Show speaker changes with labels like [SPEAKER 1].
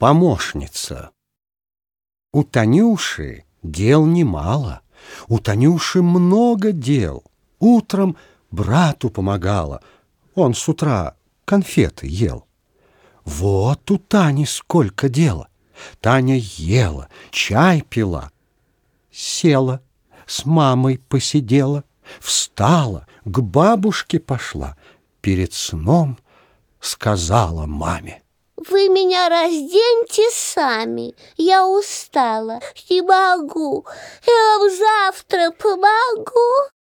[SPEAKER 1] Помощница. У Танюши дел немало, у Танюши много дел. Утром брату помогала, он с утра конфеты ел. Вот у Тани сколько дела. Таня ела, чай пила, села, с мамой посидела, встала, к бабушке пошла, перед сном сказала маме:
[SPEAKER 2] «Вы меня разденьте сами, я устала, не могу, я вам завтра помогу».